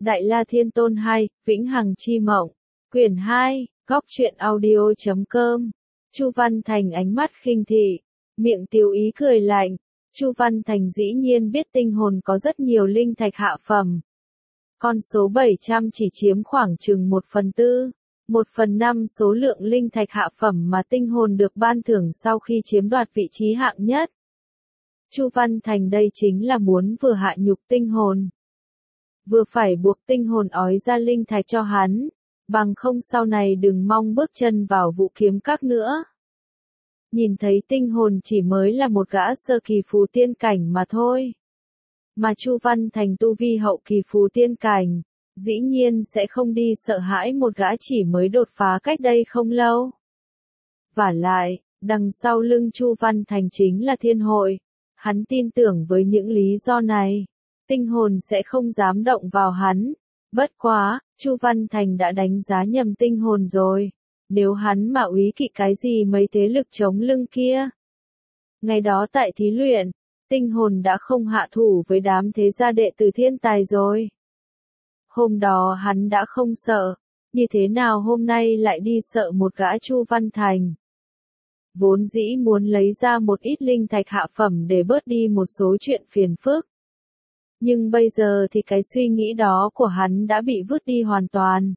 Đại La Thiên Tôn 2, Vĩnh Hằng Chi Mộng. Quyển 2, Góc truyện audio.com. Chu Văn Thành ánh mắt khinh thị, miệng tiếu ý cười lạnh. Chu Văn Thành dĩ nhiên biết tinh hồn có rất nhiều linh thạch hạ phẩm. Con số 700 chỉ chiếm khoảng chừng 1/4, 1/5 số lượng linh thạch hạ phẩm mà tinh hồn được ban thưởng sau khi chiếm đoạt vị trí hạng nhất. Chu Văn Thành đây chính là muốn vừa hạ nhục tinh hồn, vừa phải buộc tinh hồn ói ra linh thạch cho hắn, bằng không sau này đừng mong bước chân vào Vũ Kiếm Các nữa. Nhìn thấy tinh hồn chỉ mới là một gã sơ kỳ phù tiên cảnh mà thôi. Mà Chu Văn Thành tu vi hậu kỳ phù tiên cảnh, dĩ nhiên sẽ không đi sợ hãi một gã chỉ mới đột phá cách đây không lâu. Vả lại, đằng sau lưng Chu Văn Thành chính là thiên hội, hắn tin tưởng với những lý do này, tinh hồn sẽ không dám động vào hắn. Bất quá, Chu Văn Thành đã đánh giá nhầm tinh hồn rồi. Nếu hắn mà úy kỵ cái gì mấy thế lực chống lưng kia. Ngày đó tại thí luyện, tinh hồn đã không hạ thủ với đám thế gia đệ tử thiên tài rồi. Hôm đó hắn đã không sợ, như thế nào hôm nay lại đi sợ một gã Chu Văn Thành. Vốn dĩ muốn lấy ra một ít linh thạch hạ phẩm để bớt đi một số chuyện phiền phức. Nhưng bây giờ thì cái suy nghĩ đó của hắn đã bị vứt đi hoàn toàn.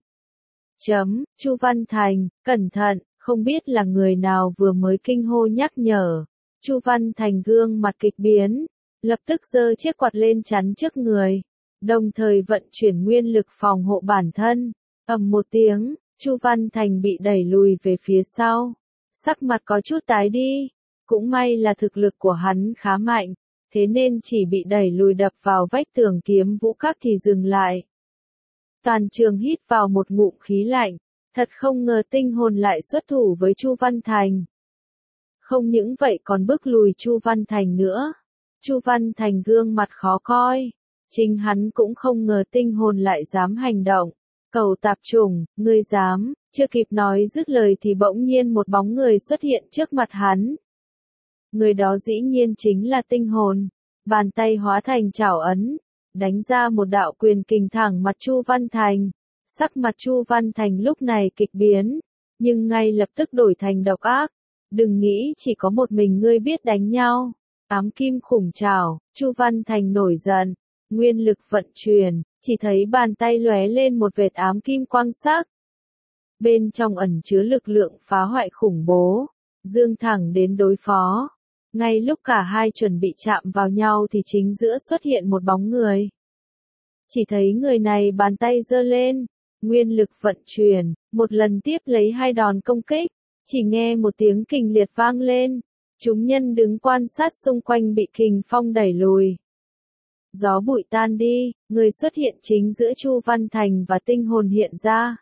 Chu Văn Thành, cẩn thận, không biết là người nào vừa mới kinh hô nhắc nhở. Chu Văn Thành gương mặt kịch biến, lập tức giơ chiếc quạt lên chắn trước người, đồng thời vận chuyển nguyên lực phòng hộ bản thân. Ầm một tiếng, Chu Văn Thành bị đẩy lùi về phía sau, sắc mặt có chút tái đi. Cũng may là thực lực của hắn khá mạnh, thế nên chỉ bị đẩy lùi đập vào vách tường Kiếm Vũ Các thì dừng lại. Toàn trường hít vào một ngụm khí lạnh, thật không ngờ tinh hồn lại xuất thủ với Chu Văn Thành. Không những vậy còn bức lùi Chu Văn Thành nữa. Chu Văn Thành gương mặt khó coi, chính hắn cũng không ngờ tinh hồn lại dám hành động. Cẩu tạp chủng, ngươi dám, chưa kịp nói dứt lời thì bỗng nhiên một bóng người xuất hiện trước mặt hắn. Người đó dĩ nhiên chính là tinh hồn, bàn tay hóa thành chảo ấn, đánh ra một đạo quyền kình thẳng mặt Chu Văn Thành. Sắc mặt Chu Văn Thành lúc này kịch biến, nhưng ngay lập tức đổi thành độc ác. Đừng nghĩ chỉ có một mình ngươi biết đánh nhau. Ám kim khủng trảo, Chu Văn Thành nổi giận, nguyên lực vận chuyển, chỉ thấy bàn tay lóe lên một vệt ám kim quang sắc. Bên trong ẩn chứa lực lượng phá hoại khủng bố, dương thẳng đến đối phó. Ngay lúc cả hai chuẩn bị chạm vào nhau thì chính giữa xuất hiện một bóng người. Chỉ thấy người này bàn tay giơ lên, nguyên lực vận chuyển, một lần tiếp lấy hai đòn công kích, chỉ nghe một tiếng kình liệt vang lên, chúng nhân đứng quan sát xung quanh bị kình phong đẩy lùi. Gió bụi tan đi, người xuất hiện chính giữa Chu Văn Thành và tinh hồn hiện ra.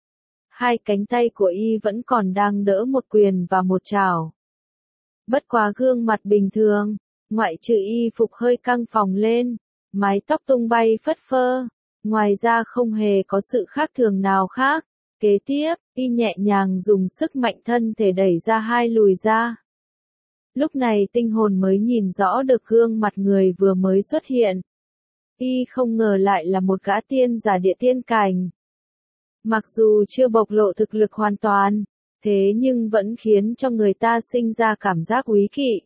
Hai cánh tay của y vẫn còn đang đỡ một quyền và một chảo. Bất quá gương mặt bình thường, ngoại trừ y phục hơi căng phồng lên, mái tóc tung bay phất phơ, ngoài ra không hề có sự khác thường nào khác. Kế tiếp, y nhẹ nhàng dùng sức mạnh thân thể đẩy ra hai lùi ra. Lúc này tinh hồn mới nhìn rõ được gương mặt người vừa mới xuất hiện. Y không ngờ lại là một gã tiên giả địa tiên cảnh. Mặc dù chưa bộc lộ thực lực hoàn toàn, thế nhưng vẫn khiến cho người ta sinh ra cảm giác úy kỵ.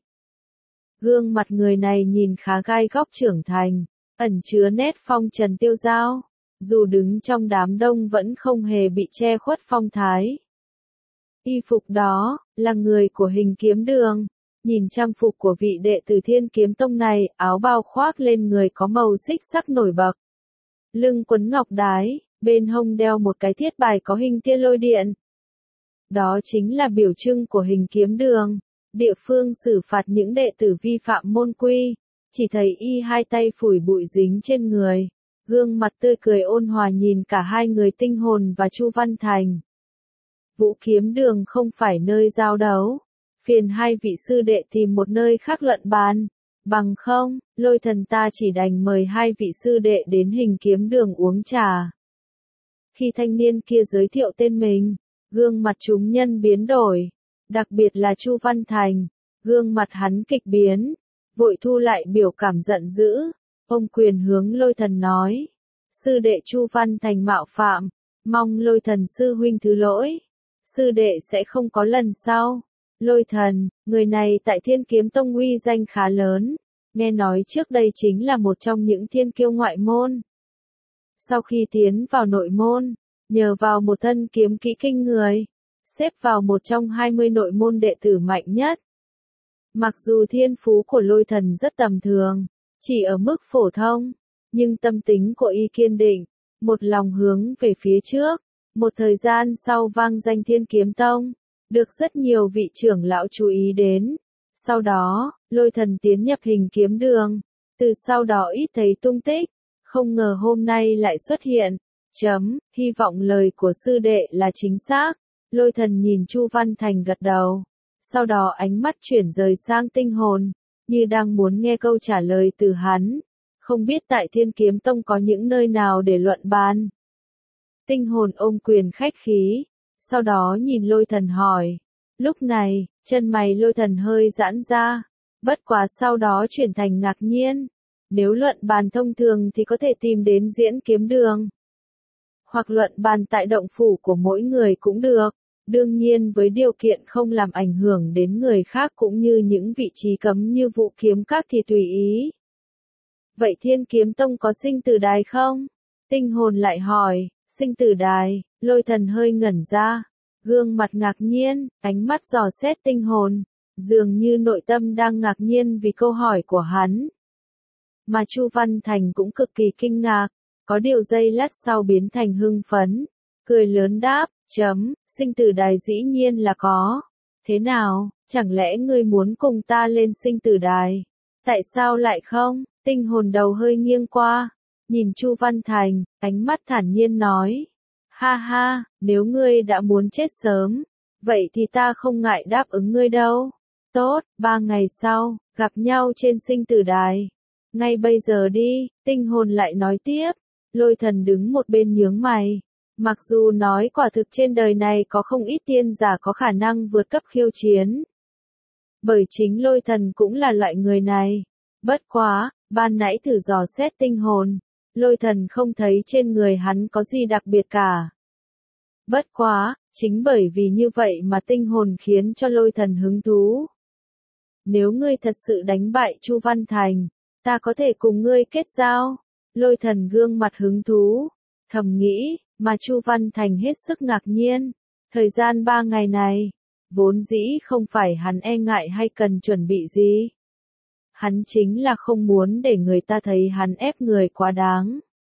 Gương mặt người này nhìn khá gai góc trưởng thành, ẩn chứa nét phong trần tiêu dao, dù đứng trong đám đông vẫn không hề bị che khuất phong thái. Y phục đó, là người của Hình Kiếm Đường. Nhìn trang phục của vị đệ tử Thiên Kiếm Tông này, áo bào khoác lên người có màu xích sắc nổi bật. Lưng quấn ngọc đái, bên hông đeo một cái thiết bài có hình tia lôi điện. Đó chính là biểu trưng của Hình Kiếm Đường, địa phương xử phạt những đệ tử vi phạm môn quy. Chỉ thấy y hai tay phủi bụi dính trên người, gương mặt tươi cười ôn hòa nhìn cả hai người tinh hồn và Chu Văn Thành. Vũ Kiếm Đường không phải nơi giao đấu, phiền hai vị sư đệ tìm một nơi khác luận bàn, bằng không, Lôi Thần ta chỉ đành mời hai vị sư đệ đến Hình Kiếm Đường uống trà. Khi thanh niên kia giới thiệu tên mình, gương mặt chúng nhân biến đổi, đặc biệt là Chu Văn Thành, gương mặt hắn kịch biến, vội thu lại biểu cảm giận dữ, ông quyền hướng Lôi Thần nói, sư đệ Chu Văn Thành mạo phạm, mong Lôi Thần sư huynh thứ lỗi. Sư đệ sẽ không có lần sau. Lôi Thần, người này tại Thiên Kiếm Tông uy danh khá lớn, nghe nói trước đây chính là một trong những thiên kiêu ngoại môn. Sau khi tiến vào nội môn, nhờ vào một thân kiếm kỹ kinh người, xếp vào một trong 20 nội môn đệ tử mạnh nhất. Mặc dù thiên phú của Lôi Thần rất tầm thường, chỉ ở mức phổ thông, nhưng tâm tính của y kiên định, một lòng hướng về phía trước. Một thời gian sau vang danh Thiên Kiếm Tông, được rất nhiều vị trưởng lão chú ý đến. Sau đó, Lôi Thần tiến nhập Hình Kiếm Đường, từ sau đó ít thấy tung tích, không ngờ hôm nay lại xuất hiện. Hy vọng lời của sư đệ là chính xác. Lôi Thần nhìn Chu Văn Thành gật đầu, sau đó ánh mắt chuyển rời sang Tinh Hồn, như đang muốn nghe câu trả lời từ hắn. Không biết tại Thiên Kiếm Tông có những nơi nào để luận bàn. Tinh Hồn ôm quyền khách khí, sau đó nhìn Lôi Thần hỏi. Lúc này, chân mày Lôi Thần hơi giãn ra, bất quá sau đó chuyển thành ngạc nhiên. Nếu luận bàn thông thường thì có thể tìm đến Diễn Kiếm Đường, hoặc luận bàn tại động phủ của mỗi người cũng được, đương nhiên với điều kiện không làm ảnh hưởng đến người khác cũng như những vị trí cấm như Vũ Kiếm Các thì tùy ý. Vậy Thiên Kiếm Tông có sinh tử đài không? Tinh Hồn lại hỏi. Sinh tử đài. Lôi Thần hơi ngẩn ra, gương mặt ngạc nhiên, ánh mắt dò xét Tinh Hồn, dường như nội tâm đang ngạc nhiên vì câu hỏi của hắn. Mà Chu Văn Thành cũng cực kỳ kinh ngạc, có điều giây lát sau biến thành hưng phấn, cười lớn đáp, sinh tử đài dĩ nhiên là có. Thế nào, chẳng lẽ ngươi muốn cùng ta lên sinh tử đài? Tại sao lại không? Tinh Hồn đầu hơi nghiêng qua, nhìn Chu Văn Thành, ánh mắt thản nhiên nói. Ha ha, nếu ngươi đã muốn chết sớm, vậy thì ta không ngại đáp ứng ngươi đâu. Tốt, 3 ngày sau, gặp nhau trên sinh tử đài. Ngay bây giờ đi, Tinh Hồn lại nói tiếp. Lôi Thần đứng một bên nhướng mày. Mặc dù nói quả thực trên đời này có không ít tiên giả có khả năng vượt cấp khiêu chiến. Bởi chính Lôi Thần cũng là loại người này. Bất quá, ban nãy thử dò xét Tinh Hồn, Lôi Thần không thấy trên người hắn có gì đặc biệt cả. Bất quá, chính bởi vì như vậy mà Tinh Hồn khiến cho Lôi Thần hứng thú. Nếu ngươi thật sự đánh bại Chu Văn Thành, ta có thể cùng ngươi kết giao. Lôi Thần gương mặt hứng thú, thầm nghĩ, mà Chu Văn Thành hết sức ngạc nhiên. Thời gian 3 ngày này, vốn dĩ không phải hắn e ngại hay cần chuẩn bị gì. Hắn chính là không muốn để người ta thấy hắn ép người quá đáng.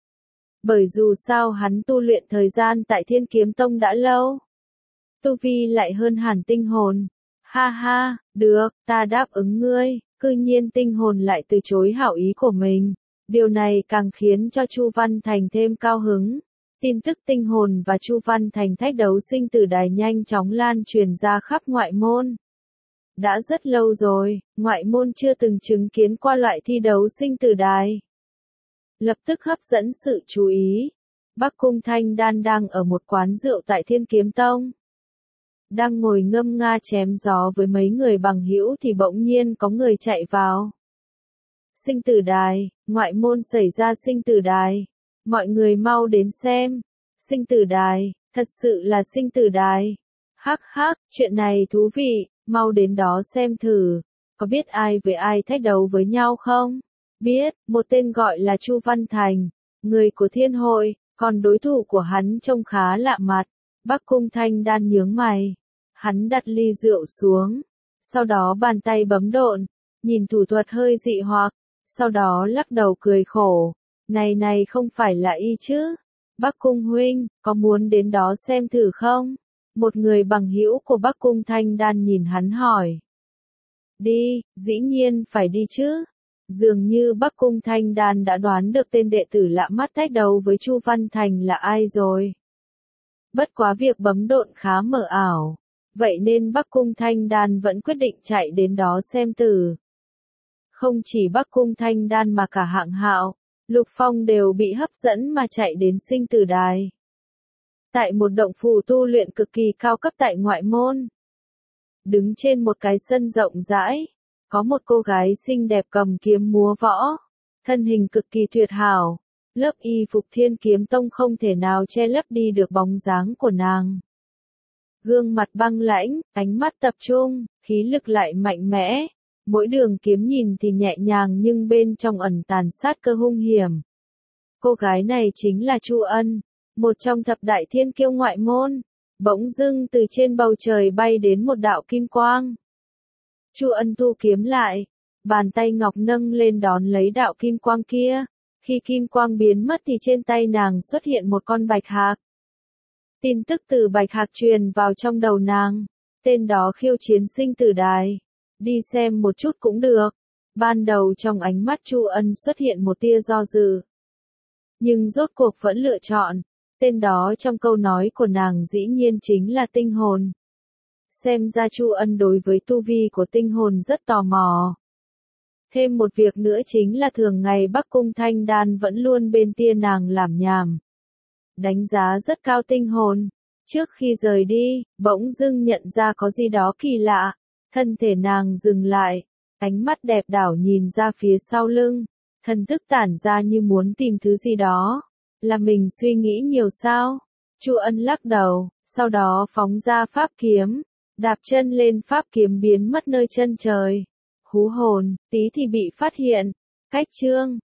Bởi dù sao hắn tu luyện thời gian tại Thiên Kiếm Tông đã lâu. Tu vi lại hơn hẳn Tinh Hồn. Ha ha, được, ta đáp ứng ngươi. Cư nhiên Tinh Hồn lại từ chối hảo ý của mình. Điều này càng khiến cho Chu Văn Thành thêm cao hứng. Tin tức Tinh Hồn và Chu Văn Thành thách đấu sinh tử đài nhanh chóng lan truyền ra khắp ngoại môn. Đã rất lâu rồi, ngoại môn chưa từng chứng kiến qua loại thi đấu sinh tử đài. Lập tức hấp dẫn sự chú ý. Bắc Cung Thanh Đan đang ở một quán rượu tại Thiên Kiếm Tông. Đang ngồi ngâm nga chém gió với mấy người bằng hữu thì bỗng nhiên có người chạy vào. Sinh tử đài, ngoại môn xảy ra sinh tử đài. Mọi người mau đến xem. Sinh tử đài, thật sự là sinh tử đài. Hắc hắc, chuyện này thú vị, mau đến đó xem thử. Có biết ai với ai thách đấu với nhau không? Biết, một tên gọi là Chu Văn Thành, người của Thiên Hội, còn đối thủ của hắn trông khá lạ mặt. Bắc Cung Thanh Đan nhướng mày. Hắn đặt ly rượu xuống, sau đó bàn tay bấm độn, nhìn thủ thuật hơi dị hoặc, sau đó lắc đầu cười khổ. Này không phải là y chứ? Bắc Cung huynh, có muốn đến đó xem thử không? Một người bằng hữu của Bắc Cung Thanh Đan nhìn hắn hỏi. Đi, dĩ nhiên phải đi chứ. Dường như Bắc Cung Thanh Đan đã đoán được tên đệ tử lạ mắt thách đấu với Chu Văn Thành là ai rồi. Bất quá việc bấm độn khá mờ ảo. Vậy nên Bắc Cung Thanh Đan vẫn quyết định chạy đến đó xem thử. Không chỉ Bắc Cung Thanh Đan mà cả Hạng Hạo, Lục Phong đều bị hấp dẫn mà chạy đến sinh tử đài. Tại một động phủ tu luyện cực kỳ cao cấp tại ngoại môn. Đứng trên một cái sân rộng rãi, có một cô gái xinh đẹp cầm kiếm múa võ. Thân hình cực kỳ tuyệt hảo, Lớp y phục Thiên Kiếm Tông không thể nào che lấp đi được bóng dáng của nàng. Gương mặt băng lãnh, ánh mắt tập trung, khí lực lại mạnh mẽ. Mỗi đường kiếm nhìn thì nhẹ nhàng nhưng bên trong ẩn tàn sát cơ hung hiểm. Cô gái này chính là Chu Ân, một trong thập đại thiên kiêu ngoại môn. Bỗng dưng từ trên bầu trời bay đến một đạo kim quang. Chu Ân thu kiếm lại, bàn tay ngọc nâng lên đón lấy đạo kim quang kia. Khi kim quang biến mất thì trên tay nàng xuất hiện một con bạch hạc. Tin tức từ bạch hạc truyền vào trong đầu nàng. Tên đó khiêu chiến sinh tử đài. Đi xem một chút cũng được. Ban đầu trong ánh mắt Chu Ân xuất hiện một tia do dự. Nhưng rốt cuộc vẫn lựa chọn. Tên đó trong câu nói của nàng dĩ nhiên chính là tinh hồn. Xem ra Chu Ân đối với tu vi của tinh hồn rất tò mò. Thêm một việc nữa chính là thường ngày Bắc Cung Thanh Đan vẫn luôn bên tia nàng làm nhảm. Đánh giá rất cao tinh hồn. Trước khi rời đi, bỗng dưng nhận ra có gì đó kỳ lạ. Thân thể nàng dừng lại. Ánh mắt đẹp đảo nhìn ra phía sau lưng. Thần thức tản ra như muốn tìm thứ gì đó. Là mình suy nghĩ nhiều sao? Chu Ân lắc đầu, sau đó phóng ra pháp kiếm. Đạp chân lên pháp kiếm biến mất nơi chân trời. Hú hồn, tí thì bị phát hiện. Cách chương.